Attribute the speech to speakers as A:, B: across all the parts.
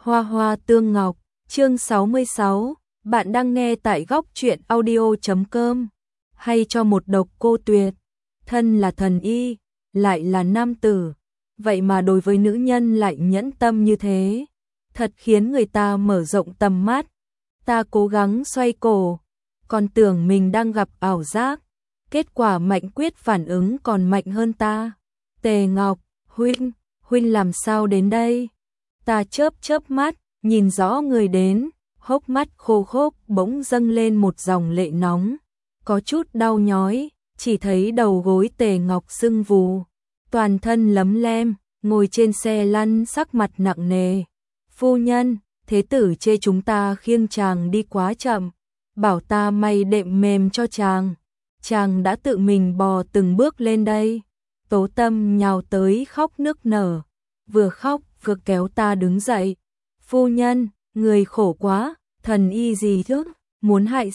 A: Hoa hoa tương ngọc, chương 66, bạn đang nghe tại góc truyện audio.com. Hay cho một độc cô tuyệt, thân là thần y, lại là nam tử, vậy mà đối với nữ nhân lại nhẫn tâm như thế, thật khiến người ta mở rộng tầm mắt. Ta cố gắng xoay cổ, còn tưởng mình đang gặp ảo giác, kết quả Mạnh Quyết phản ứng còn mạnh hơn ta. Tề Ngọc, huynh làm sao đến đây? Ta chớp mắt, nhìn rõ người đến, hốc mắt khô khốc bỗng dâng lên một dòng lệ nóng, có chút đau nhói, chỉ thấy đầu gối Tề Ngọc sưng vù, toàn thân lấm lem, ngồi trên xe lăn sắc mặt nặng nề. Phu nhân, thế tử chê chúng ta khiêng chàng đi quá chậm, bảo ta may đệm mềm cho chàng. Chàng đã tự mình bò từng bước lên đây. Tố Tâm nhào tới khóc nức nở, vừa khóc vừa kéo ta đứng dậy. Phu nhân, người khổ quá, thần y gì chứ, muốn hại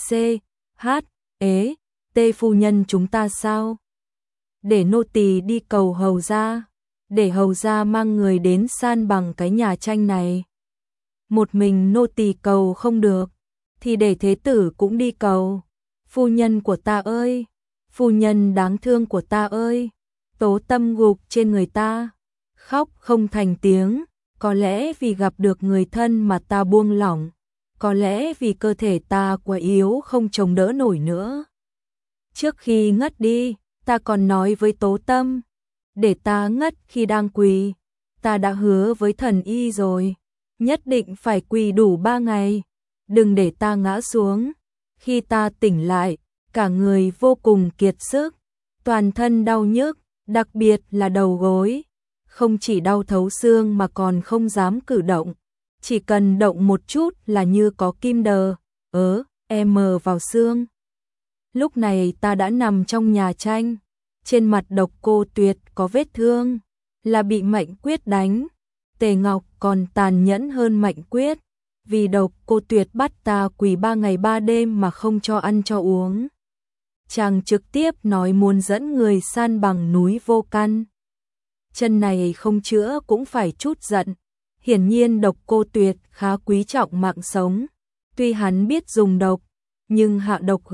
A: T phu nhân chúng ta sao? Để nô tỳ đi cầu hầu gia, để hầu gia mang người đến san bằng cái nhà tranh này. Một mình nô tỳ cầu không được, thì để thế tử cũng đi cầu. Phu nhân của ta ơi, phu nhân đáng thương của ta ơi. Tố Tâm gục trên người ta, khóc không thành tiếng, có lẽ vì gặp được người thân mà ta buông lỏng, có lẽ vì cơ thể ta quá yếu không chống đỡ nổi nữa. Trước khi ngất đi, ta còn nói với Tố Tâm, để ta ngất khi đang quỳ, ta đã hứa với thần y rồi, nhất định phải quỳ đủ 3 ngày, đừng để ta ngã xuống. Khi ta tỉnh lại, cả người vô cùng kiệt sức, toàn thân đau nhức, đặc biệt là đầu gối, không chỉ đau thấu xương mà còn không dám cử động, chỉ cần động một chút là như có kim đờ, vào xương. Lúc này ta đã nằm trong nhà tranh, trên mặt độc cô tuyệt có vết thương, là bị Mạnh Quyết đánh. Tề Ngọc còn tàn nhẫn hơn Mạnh Quyết, vì độc cô tuyệt bắt ta quỳ 3 ngày 3 đêm mà không cho ăn cho uống. Chàng trực tiếp nói muốn dẫn người san bằng núi Vô Căn. Chân này không chữa cũng phải chút giận. Hiển nhiên độc cô tuyệt khá quý trọng mạng sống. Tuy hắn biết dùng độc, nhưng hạ độc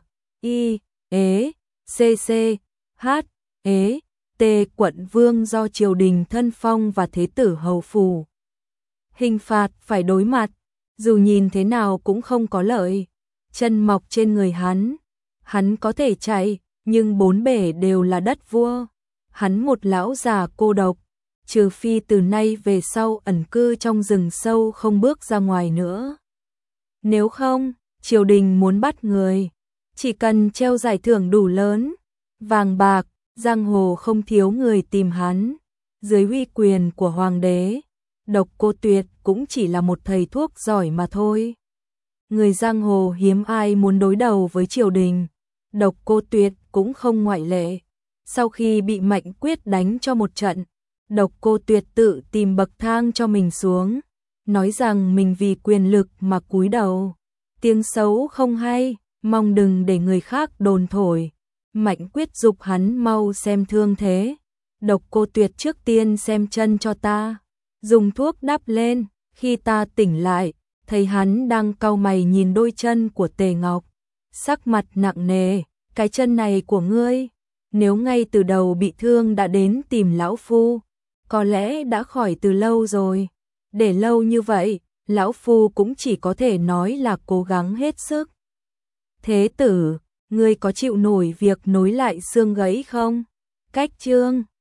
A: T quận vương do triều đình thân phong và thế tử hầu phủ. Hình phạt phải đối mặt, dù nhìn thế nào cũng không có lợi. Chân mọc trên người hắn có thể chạy, nhưng bốn bể đều là đất vua. Hắn một lão già cô độc, trừ phi từ nay về sau ẩn cư trong rừng sâu không bước ra ngoài nữa. Nếu không, triều đình muốn bắt người, chỉ cần treo giải thưởng đủ lớn, vàng bạc, giang hồ không thiếu người tìm hắn. Dưới uy quyền của hoàng đế, độc cô tuyệt cũng chỉ là một thầy thuốc giỏi mà thôi. Người giang hồ hiếm ai muốn đối đầu với triều đình, độc cô tuyệt cũng không ngoại lệ. Sau khi bị Mạnh Quyết đánh cho một trận, độc cô tuyệt tự tìm bậc thang cho mình xuống, nói rằng mình vì quyền lực mà cúi đầu. Tiếng xấu không hay, mong đừng để người khác đồn thổi. Mạnh Quyết giục hắn mau xem thương thế. Độc cô tuyệt trước tiên xem chân cho ta, dùng thuốc đắp lên. Khi ta tỉnh lại, thấy hắn đang cau mày nhìn đôi chân của Tề Ngọc, sắc mặt nặng nề. Cái chân này của ngươi, nếu ngay từ đầu bị thương đã đến tìm lão phu, có lẽ đã khỏi từ lâu rồi. Để lâu như vậy, lão phu cũng chỉ có thể nói là cố gắng hết sức. Thế tử, ngươi có chịu nổi việc nối lại xương gãy không? Cách chương